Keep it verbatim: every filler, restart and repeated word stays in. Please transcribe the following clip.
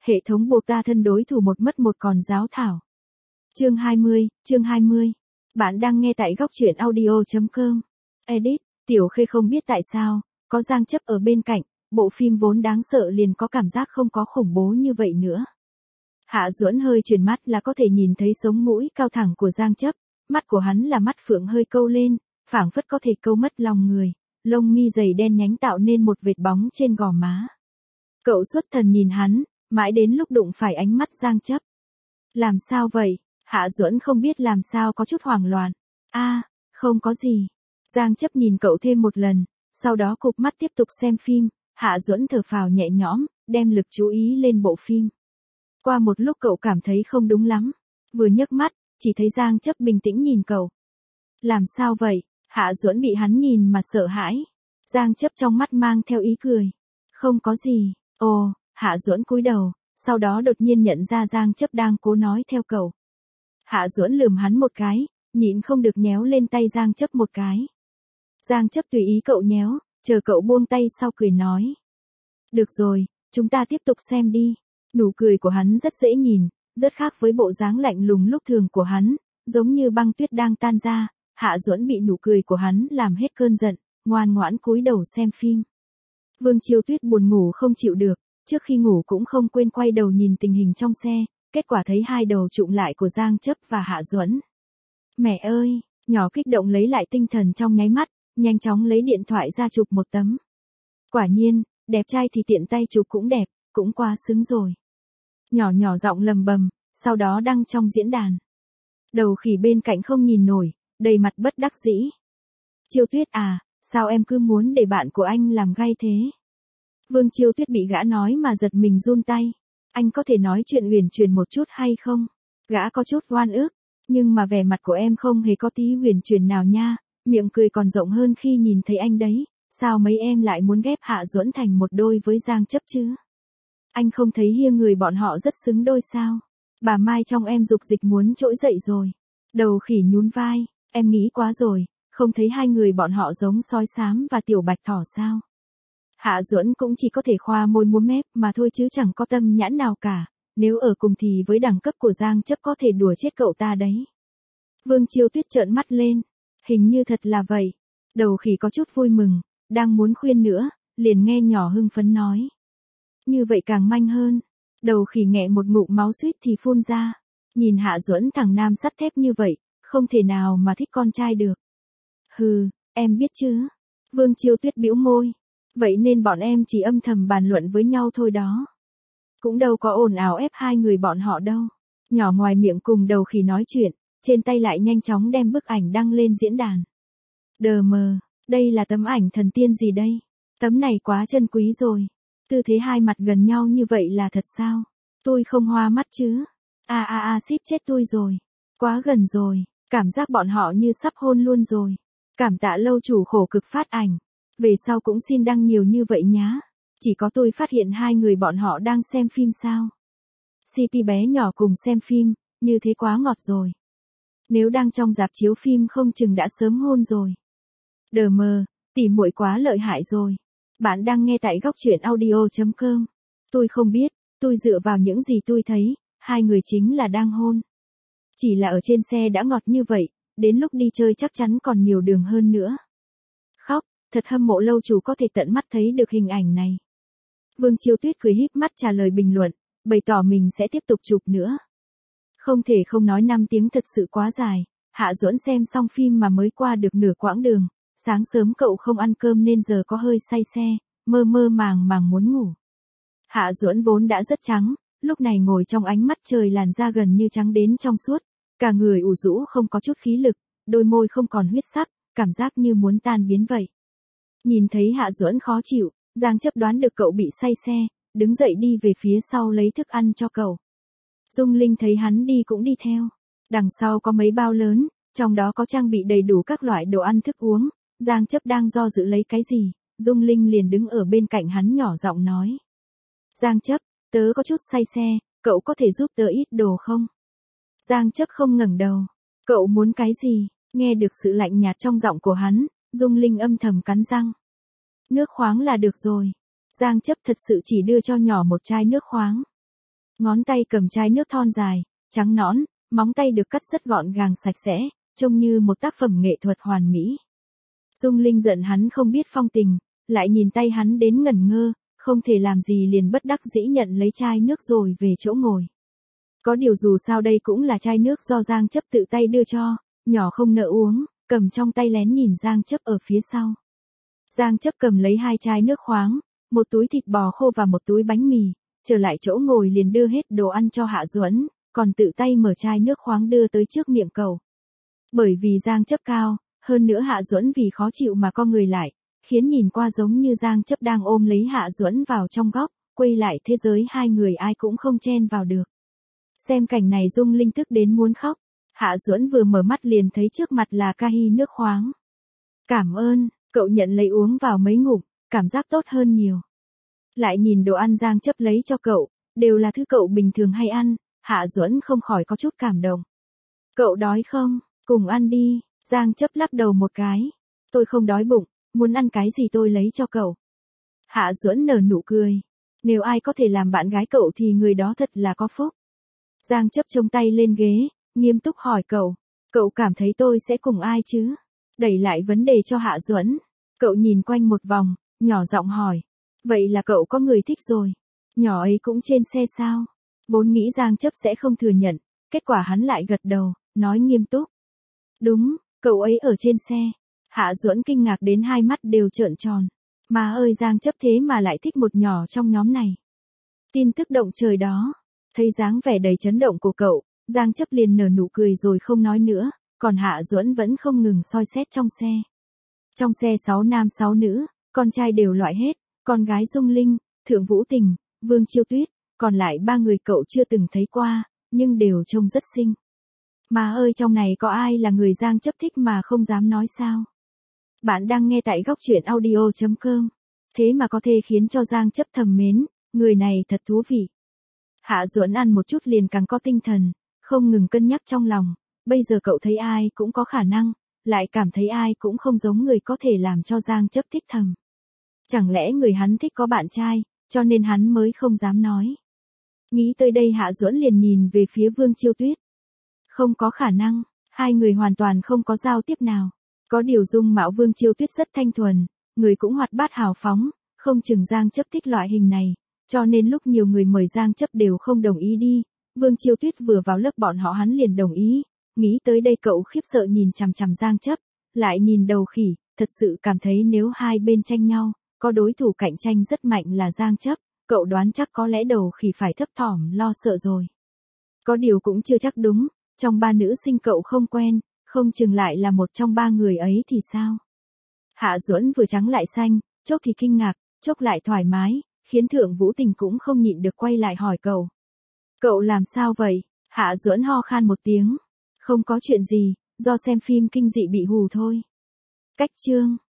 Hệ thống buộc ta thân đối thủ một mất một còn giáo thảo. Chương hai mươi, chương hai mươi. Bạn đang nghe tại góc truyện audio.com. Edit, Tiểu Khê không biết tại sao, có Giang Chấp ở bên cạnh, bộ phim vốn đáng sợ liền có cảm giác không có khủng bố như vậy nữa. Hạ Duẫn hơi chuyển mắt là có thể nhìn thấy sống mũi cao thẳng của Giang Chấp, mắt của hắn là mắt phượng hơi câu lên, phảng phất có thể câu mất lòng người, lông mi dày đen nhánh tạo nên một vệt bóng trên gò má. Cậu xuất thần nhìn hắn, mãi đến lúc đụng phải ánh mắt Giang Chấp. Làm sao vậy? Hạ Duẫn không biết làm sao có chút hoảng loạn. A, à, không có gì. Giang Chấp nhìn cậu thêm một lần, sau đó cụp mắt tiếp tục xem phim. Hạ Duẫn thở phào nhẹ nhõm, đem lực chú ý lên bộ phim. Qua một lúc cậu cảm thấy không đúng lắm, vừa nhấc mắt, chỉ thấy Giang Chấp bình tĩnh nhìn cậu. Làm sao vậy? Hạ Duẫn bị hắn nhìn mà sợ hãi. Giang Chấp trong mắt mang theo ý cười. Không có gì. Ồ, Hạ Duẫn cúi đầu, sau đó đột nhiên nhận ra Giang Chấp đang cố nói theo cậu. Hạ Duẫn lườm hắn một cái, nhịn không được nhéo lên tay Giang Chấp một cái. Giang Chấp tùy ý cậu nhéo, chờ cậu buông tay sau cười nói. Được rồi, chúng ta tiếp tục xem đi. Nụ cười của hắn rất dễ nhìn, rất khác với bộ dáng lạnh lùng lúc thường của hắn, giống như băng tuyết đang tan ra. Hạ Duẫn bị nụ cười của hắn làm hết cơn giận, ngoan ngoãn cúi đầu xem phim. Vương Chiêu Tuyết buồn ngủ không chịu được, trước khi ngủ cũng không quên quay đầu nhìn tình hình trong xe, kết quả thấy hai đầu trụm lại của Giang Chấp và Hạ Duẫn. Mẹ ơi, nhỏ kích động lấy lại tinh thần trong nháy mắt, nhanh chóng lấy điện thoại ra chụp một tấm. Quả nhiên, đẹp trai thì tiện tay chụp cũng đẹp, cũng quá xứng rồi. Nhỏ nhỏ giọng lầm bầm, sau đó đăng trong diễn đàn. Đầu Khỉ bên cạnh không nhìn nổi, đầy mặt bất đắc dĩ. Chiêu Tuyết à, sao em cứ muốn để bạn của anh làm gay thế? Vương Chiêu Tuyết bị gã nói mà giật mình run tay. Anh có thể nói chuyện huyền chuyển một chút hay không? Gã có chút oan ức, nhưng mà vẻ mặt của em không hề có tí huyền chuyển nào nha, miệng cười còn rộng hơn khi nhìn thấy anh đấy, sao mấy em lại muốn ghép Hạ Duẫn thành một đôi với Giang Chấp chứ? Anh không thấy hiêng người bọn họ rất xứng đôi sao? Bà Mai trong em dục dịch muốn trỗi dậy rồi. Đầu Khỉ nhún vai, em nghĩ quá rồi, không thấy hai người bọn họ giống sói xám và tiểu bạch thỏ sao? Hạ Duẫn cũng chỉ có thể khoa môi múa mép mà thôi chứ chẳng có tâm nhãn nào cả, nếu ở cùng thì với đẳng cấp của Giang Chấp có thể đùa chết cậu ta đấy. Vương Chiêu Tuyết trợn mắt lên, hình như thật là vậy. Đầu Khỉ có chút vui mừng, đang muốn khuyên nữa, liền nghe nhỏ hưng phấn nói. Như vậy càng manh hơn. Đầu Khỉ nghẹ một ngụm máu suýt thì phun ra. Nhìn Hạ Duẫn thằng nam sắt thép như vậy, không thể nào mà thích con trai được. Hừ, em biết chứ. Vương Chiêu Tuyết bĩu môi. Vậy nên bọn em chỉ âm thầm bàn luận với nhau thôi đó. Cũng đâu có ồn ào ép hai người bọn họ đâu. Nhỏ ngoài miệng cùng Đầu Khỉ nói chuyện, trên tay lại nhanh chóng đem bức ảnh đăng lên diễn đàn. Đờ mờ, đây là tấm ảnh thần tiên gì đây? Tấm này quá chân quý rồi. Tư thế hai mặt gần nhau như vậy là thật sao? Tôi không hoa mắt chứ? A a a ship chết tôi rồi. Quá gần rồi, cảm giác bọn họ như sắp hôn luôn rồi. Cảm tạ lâu chủ khổ cực phát ảnh. Về sau cũng xin đăng nhiều như vậy nhá. Chỉ có tôi phát hiện hai người bọn họ đang xem phim sao. xê pê bé nhỏ cùng xem phim, như thế quá ngọt rồi. Nếu đang trong rạp chiếu phim không chừng đã sớm hôn rồi. Đờ mờ, tỉ muội quá lợi hại rồi. Bạn đang nghe tại góc truyện audio.com. Tôi không biết, tôi dựa vào những gì tôi thấy, hai người chính là đang hôn. Chỉ là ở trên xe đã ngọt như vậy, đến lúc đi chơi chắc chắn còn nhiều đường hơn nữa. Khóc, thật hâm mộ lâu chủ có thể tận mắt thấy được hình ảnh này. Vương Chiêu Tuyết cười híp mắt trả lời bình luận, bày tỏ mình sẽ tiếp tục chụp nữa. Không thể không nói năm tiếng thật sự quá dài, Hạ Duẫn xem xong phim mà mới qua được nửa quãng đường. Sáng sớm cậu không ăn cơm nên giờ có hơi say xe, mơ mơ màng màng muốn ngủ. Hạ Duẫn vốn đã rất trắng, lúc này ngồi trong ánh mắt trời làn da gần như trắng đến trong suốt, cả người ủ rũ không có chút khí lực, đôi môi không còn huyết sắc, cảm giác như muốn tan biến vậy. Nhìn thấy Hạ Duẫn khó chịu, Giang Chấp đoán được cậu bị say xe, đứng dậy đi về phía sau lấy thức ăn cho cậu. Dung Linh thấy hắn đi cũng đi theo. Đằng sau có mấy bao lớn, trong đó có trang bị đầy đủ các loại đồ ăn thức uống. Giang Chấp đang do dự lấy cái gì, Dung Linh liền đứng ở bên cạnh hắn nhỏ giọng nói. Giang Chấp, tớ có chút say xe, cậu có thể giúp tớ ít đồ không? Giang Chấp không ngẩng đầu. Cậu muốn cái gì? Nghe được sự lạnh nhạt trong giọng của hắn, Dung Linh âm thầm cắn răng. Nước khoáng là được rồi. Giang Chấp thật sự chỉ đưa cho nhỏ một chai nước khoáng. Ngón tay cầm chai nước thon dài, trắng nõn, móng tay được cắt rất gọn gàng sạch sẽ, trông như một tác phẩm nghệ thuật hoàn mỹ. Dung Linh giận hắn không biết phong tình, lại nhìn tay hắn đến ngẩn ngơ, không thể làm gì liền bất đắc dĩ nhận lấy chai nước rồi về chỗ ngồi. Có điều dù sao đây cũng là chai nước do Giang Chấp tự tay đưa cho, nhỏ không nỡ uống, cầm trong tay lén nhìn Giang Chấp ở phía sau. Giang Chấp cầm lấy hai chai nước khoáng, một túi thịt bò khô và một túi bánh mì, trở lại chỗ ngồi liền đưa hết đồ ăn cho Hạ Duẫn, còn tự tay mở chai nước khoáng đưa tới trước miệng cậu. Bởi vì Giang Chấp cao, hơn nữa Hạ Duẫn vì khó chịu mà co người lại, khiến nhìn qua giống như Giang Chấp đang ôm lấy Hạ Duẫn vào trong góc, quay lại thế giới hai người ai cũng không chen vào được. Xem cảnh này Dung Linh tức đến muốn khóc, Hạ Duẫn vừa mở mắt liền thấy trước mặt là ca hi nước khoáng. Cảm ơn, cậu nhận lấy uống vào mấy ngụm, cảm giác tốt hơn nhiều. Lại nhìn đồ ăn Giang Chấp lấy cho cậu, đều là thứ cậu bình thường hay ăn, Hạ Duẫn không khỏi có chút cảm động. Cậu đói không? Cùng ăn đi, Giang Chấp lắc đầu một cái. Tôi không đói bụng, muốn ăn cái gì tôi lấy cho cậu. Hạ Duẫn nở nụ cười. Nếu ai có thể làm bạn gái cậu thì người đó thật là có phúc. Giang Chấp trông tay lên ghế, nghiêm túc hỏi cậu. Cậu cảm thấy tôi sẽ cùng ai chứ? Đẩy lại vấn đề cho Hạ Duẫn. Cậu nhìn quanh một vòng, nhỏ giọng hỏi. Vậy là cậu có người thích rồi. Nhỏ ấy cũng trên xe sao? Vốn nghĩ Giang Chấp sẽ không thừa nhận, kết quả hắn lại gật đầu, nói nghiêm túc. Đúng, cậu ấy ở trên xe. Hạ Duẫn kinh ngạc đến hai mắt đều trợn tròn. Má ơi Giang Chấp thế mà lại thích một nhỏ trong nhóm này. Tin tức động trời đó. Thấy dáng vẻ đầy chấn động của cậu, Giang Chấp liền nở nụ cười rồi không nói nữa, còn Hạ Duẫn vẫn không ngừng soi xét trong xe. Trong xe sáu nam sáu nữ, con trai đều loại hết, con gái Dung Linh, Thượng Vũ Tình, Vương Chiêu Tuyết, còn lại ba người cậu chưa từng thấy qua, nhưng đều trông rất xinh. Má ơi trong này có ai là người Giang Chấp thích mà không dám nói sao? Bạn đang nghe tại góc truyện audio chấm com. Thế mà có thể khiến cho Giang Chấp thầm mến, người này thật thú vị. Hạ Duẫn ăn một chút liền càng có tinh thần, không ngừng cân nhắc trong lòng, bây giờ cậu thấy ai cũng có khả năng, lại cảm thấy ai cũng không giống người có thể làm cho Giang Chấp thích thầm. Chẳng lẽ người hắn thích có bạn trai, cho nên hắn mới không dám nói. Nghĩ tới đây Hạ Duẫn liền nhìn về phía Vương Chiêu Tuyết. Không có khả năng, hai người hoàn toàn không có giao tiếp nào. Có điều dung mạo Vương Chiêu Tuyết rất thanh thuần, người cũng hoạt bát hào phóng, không chừng Giang Chấp thích loại hình này, cho nên lúc nhiều người mời Giang Chấp đều không đồng ý đi. Vương Chiêu Tuyết vừa vào lớp bọn họ hắn liền đồng ý, nghĩ tới đây cậu khiếp sợ nhìn chằm chằm Giang Chấp, lại nhìn đầu khỉ, thật sự cảm thấy nếu hai bên tranh nhau, có đối thủ cạnh tranh rất mạnh là Giang Chấp, cậu đoán chắc có lẽ đầu khỉ phải thấp thỏm lo sợ rồi. Có điều cũng chưa chắc đúng, trong ba nữ sinh cậu không quen, không chừng lại là một trong ba người ấy thì sao? Hạ Duẫn vừa trắng lại xanh, chốc thì kinh ngạc, chốc lại thoải mái, khiến Thượng Vũ Tình cũng không nhịn được quay lại hỏi cậu. Cậu làm sao vậy? Hạ Duẫn ho khan một tiếng. Không có chuyện gì, do xem phim kinh dị bị hù thôi. Cách chương